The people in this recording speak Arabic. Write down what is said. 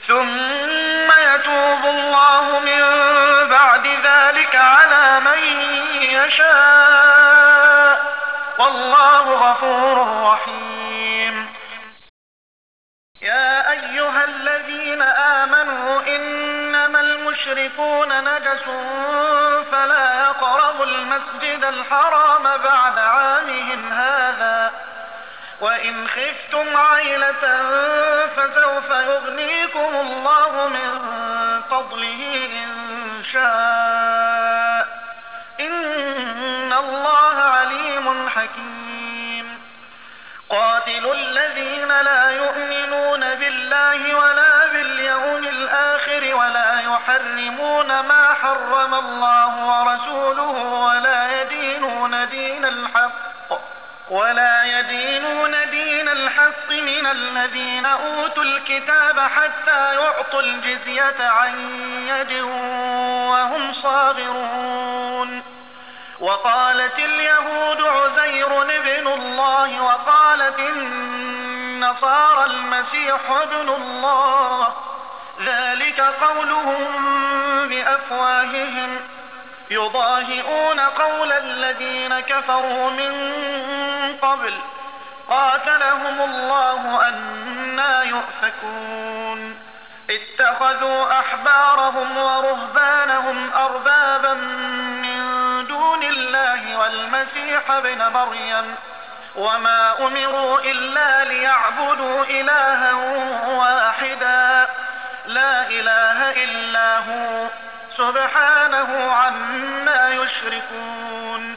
ثم يتوب الله من بعد ذلك على من يشاء والله غفور رحيم. يا أيها الذين آمنوا إنما المشركون نجس فلا يقربوا المسجد الحرام بعد عامهم هذا وإن خفتم عيلة فسوف يغنيكم الله من فضله إن شاء إن الله عليم حكيم. قاتلوا الذين لا يؤمنون بالله ولا باليوم الآخر ولا يحرمون ما حرم الله ورسوله ولا يدينون دين الحق من الذين أوتوا الكتاب حتى يعطوا الجزية عن يد وهم صاغرون. وقالت اليهود عزير ابن الله وقالت النصارى المسيح ابن الله ذلك قولهم بأفواههم يضاهئون قول الذين كفروا من قبل قاتلهم الله أنى يؤفكون. اتخذوا أحبارهم ورهبانهم أربابا من دون الله والمسيح ابن مريم وما أمروا إلا ليعبدوا إلها واحدا لا إله إلا هو سبحانه عما يشركون.